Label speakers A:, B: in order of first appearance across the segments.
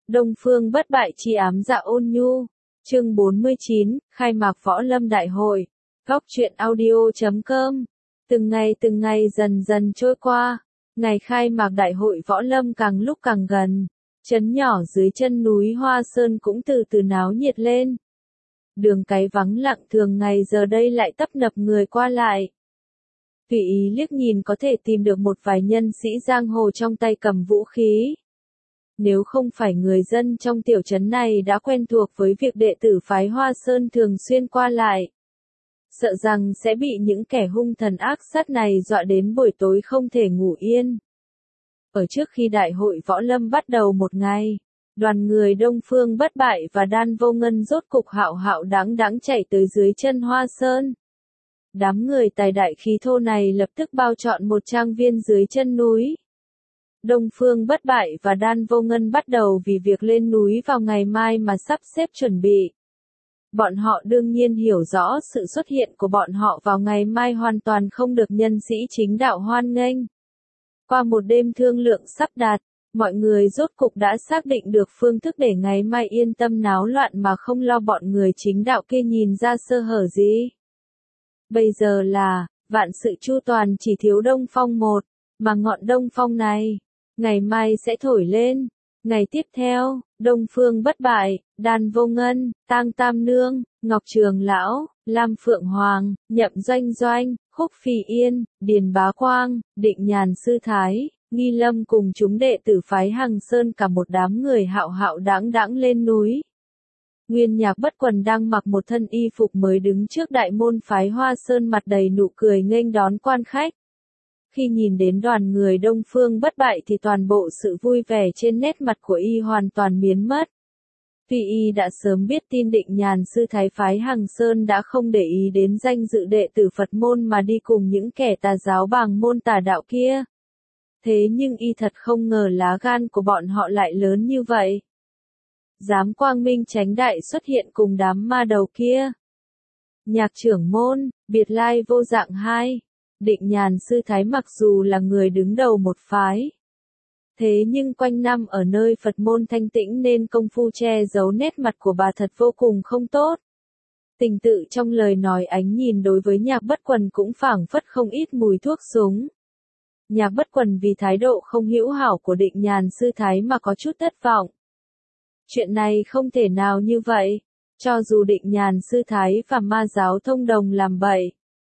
A: Đông Phương bất bại chi ám dạ ôn nhu. Chương 49, khai mạc Võ Lâm Đại hội. Góc truyện audio.com. Từng ngày dần dần trôi qua, ngày khai mạc Đại hội Võ Lâm càng lúc càng gần. Trấn nhỏ dưới chân núi Hoa Sơn cũng từ từ náo nhiệt lên. Đường cái vắng lặng thường ngày giờ đây lại tấp nập người qua lại. Tùy ý liếc nhìn có thể tìm được một vài nhân sĩ giang hồ trong tay cầm vũ khí. Nếu không phải người dân trong tiểu trấn này đã quen thuộc với việc đệ tử phái Hoa Sơn thường xuyên qua lại, sợ rằng sẽ bị những kẻ hung thần ác sát này dọa đến buổi tối không thể ngủ yên. Ở trước khi Đại hội Võ Lâm bắt đầu một ngày, đoàn người Đông Phương bất bại và Đan Vô Ngân rốt cục hạo hạo đáng đáng chạy tới dưới chân Hoa Sơn. Đám người tài đại khí thô này lập tức bao trọn một trang viên dưới chân núi. Đông Phương bất bại và Đan Vô Ngân bắt đầu vì việc lên núi vào ngày mai mà sắp xếp chuẩn bị. Bọn họ đương nhiên hiểu rõ sự xuất hiện của bọn họ vào ngày mai hoàn toàn không được nhân sĩ chính đạo hoan nghênh. Qua một đêm thương lượng sắp đặt, mọi người rốt cục đã xác định được phương thức để ngày mai yên tâm náo loạn mà không lo bọn người chính đạo kia nhìn ra sơ hở gì. Bây giờ là, vạn sự chu toàn chỉ thiếu đông phong một, mà ngọn đông phong này, ngày mai sẽ thổi lên. Ngày tiếp theo, Đông Phương bất bại, Đan Vô Ngân, Tang Tam Nương, Ngọc Trường Lão, Lam Phượng Hoàng, Nhậm Doanh Doanh, Khúc Phi Yên, Điền Bá Quang, Định Nhàn Sư Thái, Nghi Lâm cùng chúng đệ tử phái Hằng Sơn cả một đám người hạo hạo đáng đáng lên núi. Nguyên Nhạc Bất Quần đang mặc một thân y phục mới đứng trước đại môn phái Hoa Sơn mặt đầy nụ cười nghênh đón quan khách. Khi nhìn đến đoàn người Đông Phương bất bại thì toàn bộ sự vui vẻ trên nét mặt của y hoàn toàn biến mất. Vì y đã sớm biết tin Định Nhàn Sư Thái phái Hằng Sơn đã không để ý đến danh dự đệ tử Phật môn mà đi cùng những kẻ tà giáo bàng môn tà đạo kia. Thế nhưng y thật không ngờ lá gan của bọn họ lại lớn như vậy. Dám quang minh chánh đại xuất hiện cùng đám ma đầu kia. Nhạc trưởng môn, biệt lai vô dạng hai. Định Nhàn Sư Thái mặc dù là người đứng đầu một phái, thế nhưng quanh năm ở nơi Phật môn thanh tĩnh nên công phu che giấu nét mặt của bà thật vô cùng không tốt. Tình tự trong lời nói ánh nhìn đối với Nhạc Bất Quần cũng phảng phất không ít mùi thuốc súng. Nhạc Bất Quần vì thái độ không hữu hảo của Định Nhàn Sư Thái mà có chút thất vọng. Chuyện này không thể nào như vậy, cho dù Định Nhàn Sư Thái và ma giáo thông đồng làm bậy.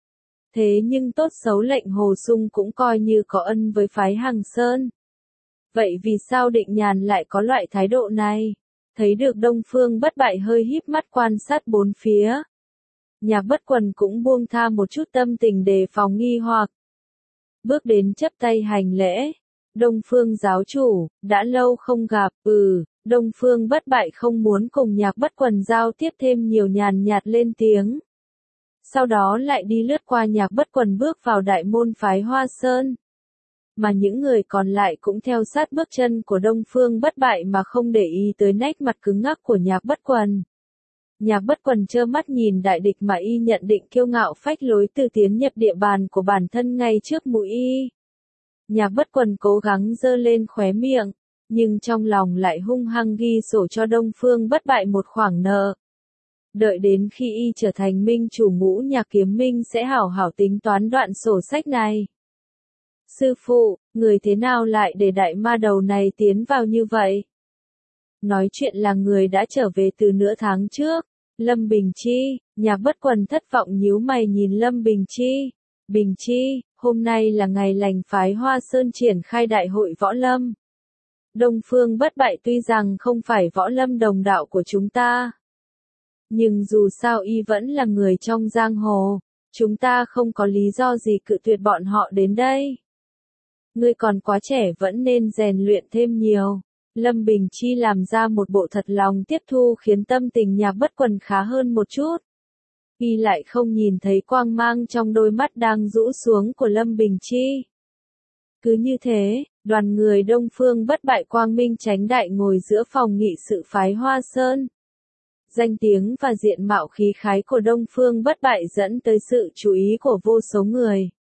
A: Thế nhưng tốt xấu lệnh Hồ Sung cũng coi như có ân với phái Hằng Sơn. Vậy vì sao Định Nhàn lại có loại thái độ này? Thấy được Đông Phương bất bại hơi híp mắt quan sát bốn phía. Nhạc Bất Quần cũng buông tha một chút tâm tình đề phòng nghi hoặc. Bước đến chắp tay hành lễ. Đông Phương giáo chủ, đã lâu không gặp, Đông Phương bất bại không muốn cùng Nhạc Bất Quần giao tiếp thêm nhiều nhàn nhạt lên tiếng. Sau đó lại đi lướt qua Nhạc Bất Quần bước vào đại môn phái Hoa Sơn. Mà những người còn lại cũng theo sát bước chân của Đông Phương bất bại mà không để ý tới nét mặt cứng ngắc của Nhạc Bất Quần. Nhạc Bất Quần trơ mắt nhìn đại địch mà y nhận định kiêu ngạo phách lối từ tiến nhập địa bàn của bản thân ngay trước mũi y. Nhạc Bất Quần cố gắng giơ lên khóe miệng, nhưng trong lòng lại hung hăng ghi sổ cho Đông Phương bất bại một khoản nợ. Đợi đến khi y trở thành minh chủ ngũ Nhạc Kiếm Minh sẽ hảo hảo tính toán đoạn sổ sách này. Sư phụ, người thế nào lại để đại ma đầu này tiến vào như vậy? Nói chuyện là người đã trở về từ nửa tháng trước. Lâm Bình Chi, Nhạc Bất Quần thất vọng nhíu mày nhìn Lâm Bình Chi. Bình Chi, hôm nay là ngày lành phái Hoa Sơn triển khai đại hội võ lâm. Đông Phương bất bại tuy rằng không phải võ lâm đồng đạo của chúng ta, nhưng dù sao y vẫn là người trong giang hồ, chúng ta không có lý do gì cự tuyệt bọn họ đến đây. Ngươi còn quá trẻ vẫn nên rèn luyện thêm nhiều. Lâm Bình Chi làm ra một bộ thật lòng tiếp thu khiến tâm tình Nhạc Bất Quần khá hơn một chút. Y lại không nhìn thấy quang mang trong đôi mắt đang rũ xuống của Lâm Bình Chi. Cứ như thế, đoàn người Đông Phương bất bại quang minh chánh đại ngồi giữa phòng nghị sự phái Hoa Sơn. Danh tiếng và diện mạo khí khái của Đông Phương bất bại dẫn tới sự chú ý của vô số người.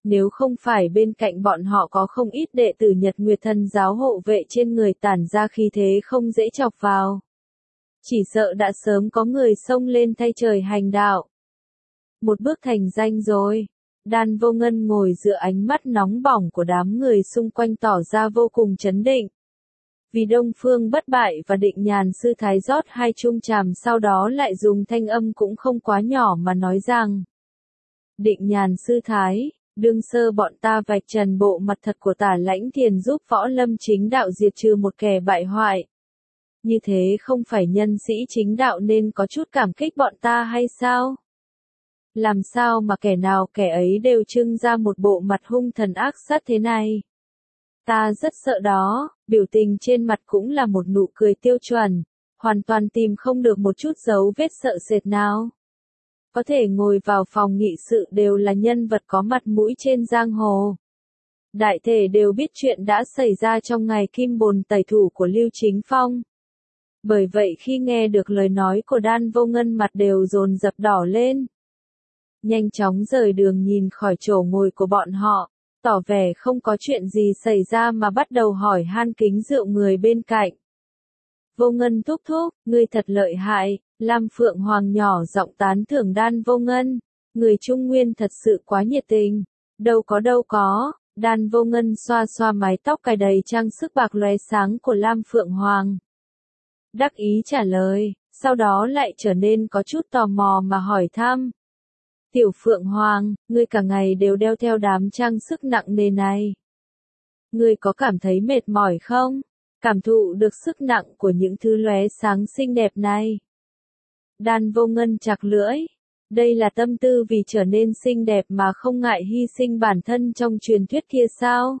A: Nếu không phải bên cạnh bọn họ có không ít đệ tử Nhật Nguyệt Thần giáo hộ vệ trên người tản ra khí thế không dễ chọc vào. Chỉ sợ đã sớm có người xông lên thay trời hành đạo. Một bước thành danh rồi. Đan Vô Ngân ngồi giữa ánh mắt nóng bỏng của đám người xung quanh tỏ ra vô cùng chấn định. Vì Đông Phương Bất Bại và Định Nhàn Sư Thái rót hai chung tràm sau đó lại dùng thanh âm cũng không quá nhỏ mà nói rằng: Định Nhàn Sư Thái, đương sơ bọn ta vạch trần bộ mặt thật của Tả Lãnh Thiền giúp Võ Lâm chính đạo diệt trừ một kẻ bại hoại. Như thế không phải nhân sĩ chính đạo nên có chút cảm kích bọn ta hay sao? Làm sao mà kẻ nào kẻ ấy đều trưng ra một bộ mặt hung thần ác sát thế này? Ta rất sợ đó, biểu tình trên mặt cũng là một nụ cười tiêu chuẩn, hoàn toàn tìm không được một chút dấu vết sợ sệt nào. Có thể ngồi vào phòng nghị sự đều là nhân vật có mặt mũi trên giang hồ. Đại thể đều biết chuyện đã xảy ra trong ngày kim bồn tẩy thủ của Lưu Chính Phong. Bởi vậy khi nghe được lời nói của Đan Vô Ngân mặt đều dồn dập đỏ lên. Nhanh chóng rời đường nhìn khỏi chỗ ngồi của bọn họ, tỏ vẻ không có chuyện gì xảy ra mà bắt đầu hỏi han kính rượu người bên cạnh. Vô Ngân thúc thúc, ngươi thật lợi hại, Lam Phượng Hoàng nhỏ giọng tán thưởng Đan Vô Ngân, người Trung Nguyên thật sự quá nhiệt tình. Đâu có, Đan Vô Ngân xoa xoa mái tóc cài đầy trang sức bạc lóe sáng của Lam Phượng Hoàng. Đắc ý trả lời, sau đó lại trở nên có chút tò mò mà hỏi thăm. Tiểu Phượng Hoàng, ngươi cả ngày đều đeo theo đám trang sức nặng nề này. Ngươi có cảm thấy mệt mỏi không? Cảm thụ được sức nặng của những thứ lóe sáng xinh đẹp này. Đan Vô Ngân chặt lưỡi. Đây là tâm tư vì trở nên xinh đẹp mà không ngại hy sinh bản thân trong truyền thuyết kia sao?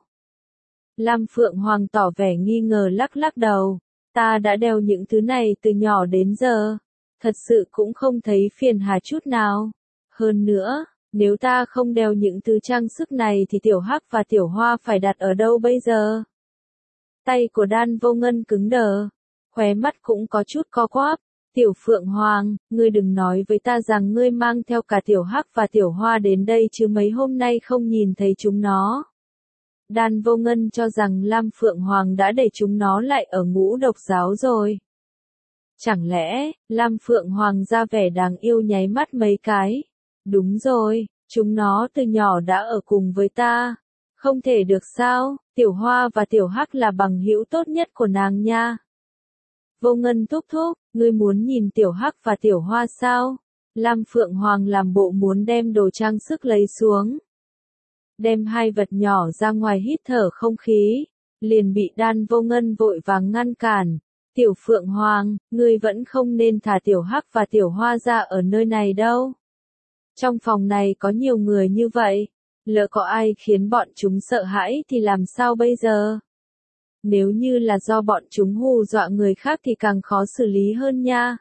A: Lam Phượng Hoàng tỏ vẻ nghi ngờ lắc lắc đầu. Ta đã đeo những thứ này từ nhỏ đến giờ. Thật sự cũng không thấy phiền hà chút nào. Hơn nữa, nếu ta không đeo những thứ trang sức này thì Tiểu Hắc và Tiểu Hoa phải đặt ở đâu bây giờ? Tay của Đan Vô Ngân cứng đờ, khóe mắt cũng có chút co quắp. Tiểu Phượng Hoàng, ngươi đừng nói với ta rằng ngươi mang theo cả Tiểu Hắc và Tiểu Hoa đến đây chứ mấy hôm nay không nhìn thấy chúng nó. Đan Vô Ngân cho rằng Lam Phượng Hoàng đã để chúng nó lại ở Ngũ Độc giáo rồi. Chẳng lẽ, Lam Phượng Hoàng ra vẻ đáng yêu nháy mắt mấy cái. Đúng rồi, chúng nó từ nhỏ đã ở cùng với ta. Không thể được sao, Tiểu Hoa và Tiểu Hắc là bằng hữu tốt nhất của nàng nha. Vô Ngân thúc thúc, ngươi muốn nhìn Tiểu Hắc và Tiểu Hoa sao? Lam Phượng Hoàng làm bộ muốn đem đồ trang sức lấy xuống. Đem hai vật nhỏ ra ngoài hít thở không khí, liền bị Đan Vô Ngân vội vàng ngăn cản. Tiểu Phượng Hoàng, ngươi vẫn không nên thả Tiểu Hắc và Tiểu Hoa ra ở nơi này đâu. Trong phòng này có nhiều người như vậy, lỡ có ai khiến bọn chúng sợ hãi thì làm sao bây giờ? Nếu như là do bọn chúng hù dọa người khác thì càng khó xử lý hơn nha.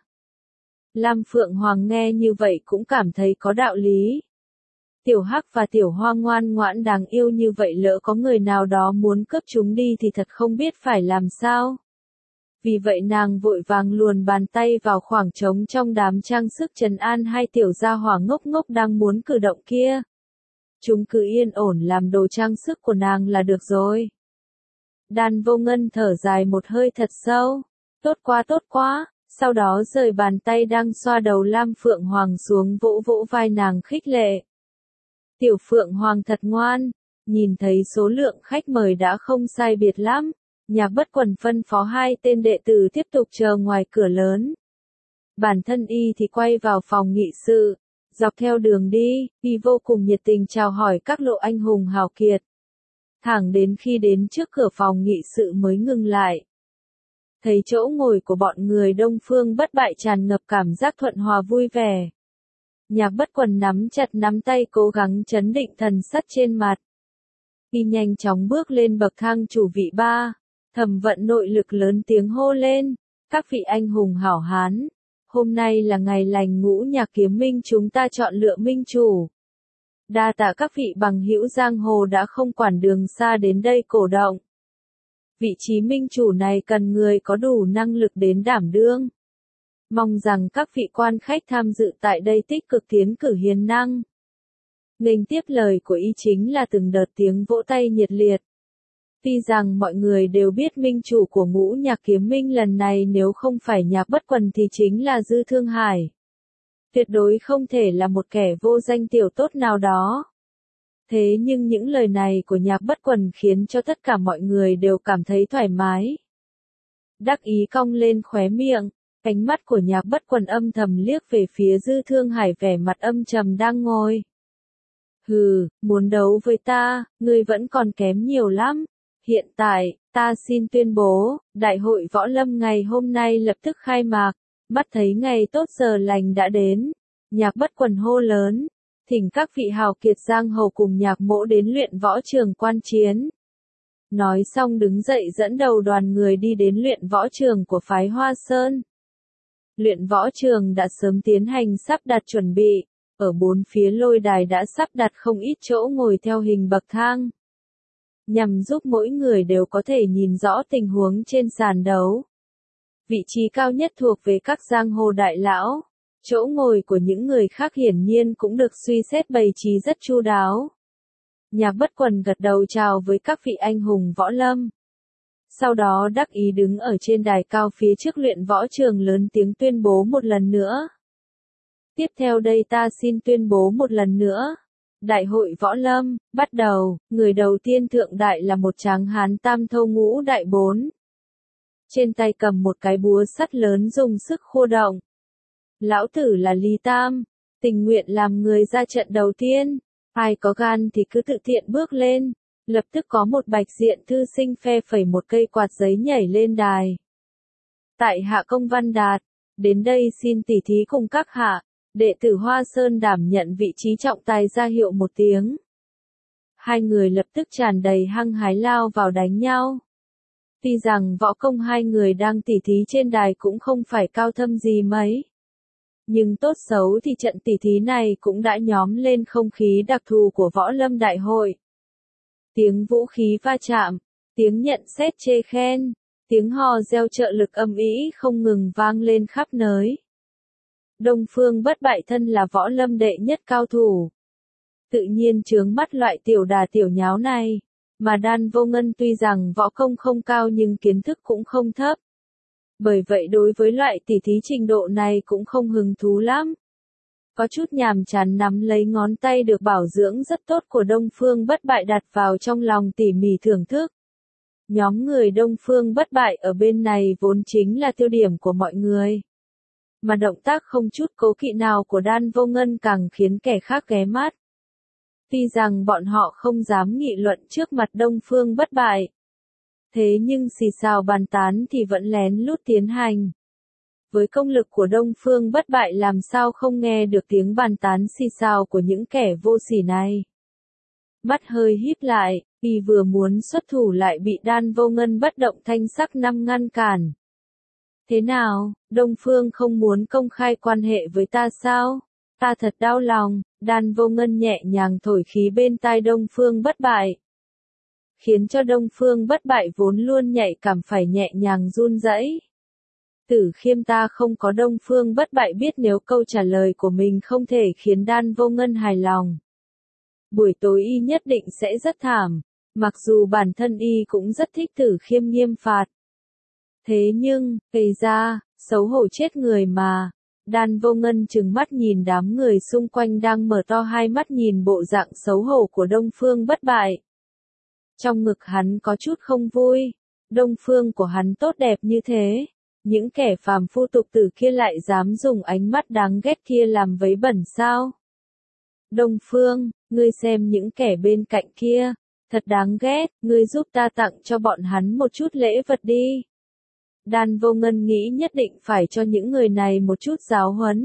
A: Lam Phượng Hoàng nghe như vậy cũng cảm thấy có đạo lý. Tiểu Hắc và Tiểu Hoa ngoan ngoãn đáng yêu như vậy lỡ có người nào đó muốn cướp chúng đi thì thật không biết phải làm sao. Vì vậy nàng vội vàng luồn bàn tay vào khoảng trống trong đám trang sức trấn an hai tiểu gia hỏa ngốc ngốc đang muốn cử động kia. Chúng cứ yên ổn làm đồ trang sức của nàng là được rồi. Đan Vô Ngân thở dài một hơi thật sâu. Tốt quá, sau đó rời bàn tay đang xoa đầu Lam Phượng Hoàng xuống vỗ vỗ vai nàng khích lệ. Tiểu Phượng Hoàng thật ngoan, nhìn thấy số lượng khách mời đã không sai biệt lắm. Nhạc Bất Quần phân phó hai tên đệ tử tiếp tục chờ ngoài cửa lớn. Bản thân y thì quay vào phòng nghị sự, dọc theo đường đi, y vô cùng nhiệt tình chào hỏi các lộ anh hùng hào kiệt. Thẳng đến khi đến trước cửa phòng nghị sự mới ngừng lại. Thấy chỗ ngồi của bọn người Đông Phương Bất Bại tràn ngập cảm giác thuận hòa vui vẻ. Nhạc Bất Quần nắm chặt nắm tay cố gắng trấn định thần sắc trên mặt. Y nhanh chóng bước lên bậc thang chủ vị 3. Thẩm Vận nội lực lớn tiếng hô lên, các vị anh hùng hảo hán, hôm nay là ngày lành Ngũ Nhạc Kiếm Minh chúng ta chọn lựa minh chủ. Đa tạ các vị bằng hữu giang hồ đã không quản đường xa đến đây cổ động. Vị trí minh chủ này cần người có đủ năng lực đến đảm đương. Mong rằng các vị quan khách tham dự tại đây tích cực tiến cử hiền năng. Nghênh tiếp lời của y chính là từng đợt tiếng vỗ tay nhiệt liệt. Tuy rằng mọi người đều biết minh chủ của ngũ nhạc kiếm minh lần này nếu không phải Nhạc Bất Quần thì chính là Dư Thương Hải. Tuyệt đối không thể là một kẻ vô danh tiểu tốt nào đó. Thế nhưng những lời này của Nhạc Bất Quần khiến cho tất cả mọi người đều cảm thấy thoải mái. Đắc ý cong lên khóe miệng, ánh mắt của Nhạc Bất Quần âm thầm liếc về phía Dư Thương Hải vẻ mặt âm trầm đang ngồi. Hừ, muốn đấu với ta, ngươi vẫn còn kém nhiều lắm. Hiện tại, ta xin tuyên bố, Đại hội Võ Lâm ngày hôm nay lập tức khai mạc. Mắt thấy ngày tốt giờ lành đã đến. Nhạc Bất Quần hô lớn, thỉnh các vị hào kiệt giang hồ cùng Nhạc Mỗ đến luyện võ trường quan chiến. Nói xong đứng dậy dẫn đầu đoàn người đi đến luyện võ trường của phái Hoa Sơn. Luyện võ trường đã sớm tiến hành sắp đặt chuẩn bị, ở bốn phía lôi đài đã sắp đặt không ít chỗ ngồi theo hình bậc thang. Nhằm giúp mỗi người đều có thể nhìn rõ tình huống trên sàn đấu. Vị trí cao nhất thuộc về các giang hồ đại lão. Chỗ ngồi của những người khác hiển nhiên cũng được suy xét bày trí rất chu đáo. Nhạc Bất Quần gật đầu chào với các vị anh hùng võ lâm. Sau đó đắc ý đứng ở trên đài cao phía trước luyện võ trường lớn tiếng tuyên bố một lần nữa. Tiếp theo đây ta xin tuyên bố một lần nữa. Đại hội võ lâm, bắt đầu, người đầu tiên thượng đại là một tráng hán tam thâu ngũ đại bốn. Trên tay cầm một cái búa sắt lớn dùng sức khô động. Lão tử là Lý Tam, tình nguyện làm người ra trận đầu tiên. Ai có gan thì cứ tự tiện bước lên. Lập tức có một bạch diện thư sinh phe phẩy một cây quạt giấy nhảy lên đài. Tại hạ Công Văn Đạt, đến đây xin tỉ thí cùng các hạ. Đệ tử Hoa Sơn đảm nhận vị trí trọng tài ra hiệu một tiếng. Hai người lập tức tràn đầy hăng hái lao vào đánh nhau. Tuy rằng võ công hai người đang tỉ thí trên đài cũng không phải cao thâm gì mấy. Nhưng tốt xấu thì trận tỉ thí này cũng đã nhóm lên không khí đặc thù của Võ Lâm Đại hội. Tiếng vũ khí va chạm, tiếng nhận xét chê khen, tiếng hò reo trợ lực âm ĩ không ngừng vang lên khắp nơi. Đông Phương Bất Bại thân là võ lâm đệ nhất cao thủ. Tự nhiên chướng mắt loại tiểu đà tiểu nháo này, mà Đan Vô Ngân tuy rằng võ công không cao nhưng kiến thức cũng không thấp. Bởi vậy đối với loại tỉ thí trình độ này cũng không hứng thú lắm. Có chút nhàm chán nắm lấy ngón tay được bảo dưỡng rất tốt của Đông Phương Bất Bại đặt vào trong lòng tỉ mỉ thưởng thức. Nhóm người Đông Phương Bất Bại ở bên này vốn chính là tiêu điểm của mọi người. Mà động tác không chút cố kỵ nào của Đan Vô Ngân càng khiến kẻ khác ghé mắt. Tuy rằng bọn họ không dám nghị luận trước mặt Đông Phương Bất Bại. Thế nhưng xì xào bàn tán thì vẫn lén lút tiến hành. Với công lực của Đông Phương Bất Bại làm sao không nghe được tiếng bàn tán xì xào của những kẻ vô sỉ này. Mắt hơi híp lại, y vừa muốn xuất thủ lại bị Đan Vô Ngân bất động thanh sắc năm ngăn cản. Thế nào, Đông Phương không muốn công khai quan hệ với ta sao? Ta thật đau lòng. Đan Vô Ngân nhẹ nhàng thổi khí bên tai Đông Phương Bất Bại. Khiến cho Đông Phương Bất Bại vốn luôn nhạy cảm phải nhẹ nhàng run rẩy. Tử Khiêm ta không có Đông Phương Bất Bại biết nếu câu trả lời của mình không thể khiến Đan Vô Ngân hài lòng. Buổi tối y nhất định sẽ rất thảm, mặc dù bản thân y cũng rất thích Tử Khiêm nghiêm phạt. Thế nhưng, kể ra, xấu hổ chết người mà. Đan Vô Ngân trừng mắt nhìn đám người xung quanh đang mở to hai mắt nhìn bộ dạng xấu hổ của Đông Phương Bất Bại. Trong ngực hắn có chút không vui. Đông Phương của hắn tốt đẹp như thế. Những kẻ phàm phu tục tử kia lại dám dùng ánh mắt đáng ghét kia làm vấy bẩn sao? Đông Phương, ngươi xem những kẻ bên cạnh kia. Thật đáng ghét, ngươi giúp ta tặng cho bọn hắn một chút lễ vật đi. Đan Vô Ngân nghĩ nhất định phải cho những người này một chút giáo huấn.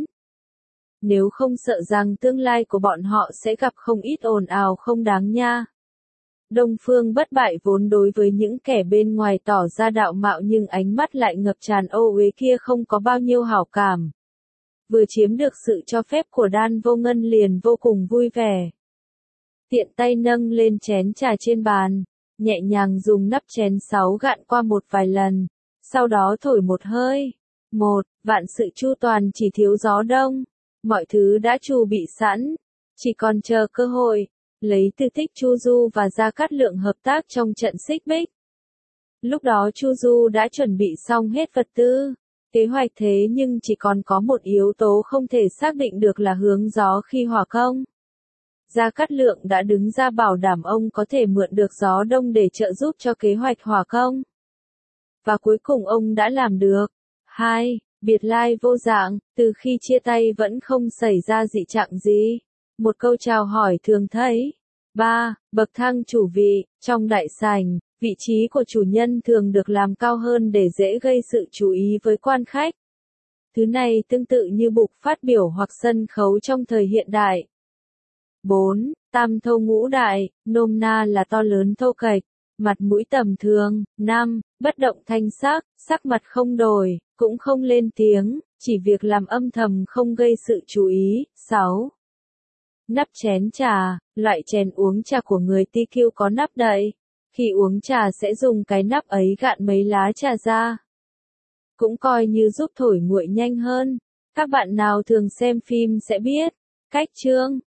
A: Nếu không sợ rằng tương lai của bọn họ sẽ gặp không ít ồn ào không đáng nha. Đông Phương Bất Bại vốn đối với những kẻ bên ngoài tỏ ra đạo mạo nhưng ánh mắt lại ngập tràn ô uế kia không có bao nhiêu hảo cảm. Vừa chiếm được sự cho phép của Đan Vô Ngân liền vô cùng vui vẻ. Tiện tay nâng lên chén trà trên bàn, nhẹ nhàng dùng nắp chén sáu gạn qua một vài lần. Sau đó thổi một hơi. Vạn sự chu toàn chỉ thiếu gió đông. Mọi thứ đã chuẩn bị sẵn. chỉ còn chờ cơ hội, lấy tư tích Chu Du và Gia Cát Lượng hợp tác trong trận xích bích. Lúc đó Chu Du đã chuẩn bị xong hết vật tư, kế hoạch thế nhưng chỉ còn có một yếu tố không thể xác định được là hướng gió khi hỏa công. Gia Cát Lượng đã đứng ra bảo đảm ông có thể mượn được gió đông để trợ giúp cho kế hoạch hỏa công. Và cuối cùng ông đã làm được. 2. Biệt lai vô dạng, từ khi chia tay vẫn không xảy ra dị trạng gì. Một câu chào hỏi thường thấy. 3. Bậc thang chủ vị, trong đại sảnh, vị trí của chủ nhân thường được làm cao hơn để dễ gây sự chú ý với quan khách. Thứ này tương tự như bục phát biểu hoặc sân khấu trong thời hiện đại. 4. Tam thâu ngũ đại, nôm na là to lớn thô kệch, mặt mũi tầm thường. 5. Bất động thanh sắc, sắc mặt không đổi, cũng không lên tiếng, chỉ việc làm âm thầm không gây sự chú ý. 6. Nắp chén trà, loại chén uống trà của người TQ có nắp đậy. Khi uống trà sẽ dùng cái nắp ấy gạn mấy lá trà ra. Cũng coi như giúp thổi nguội nhanh hơn. Các bạn nào thường xem phim sẽ biết. Cách chương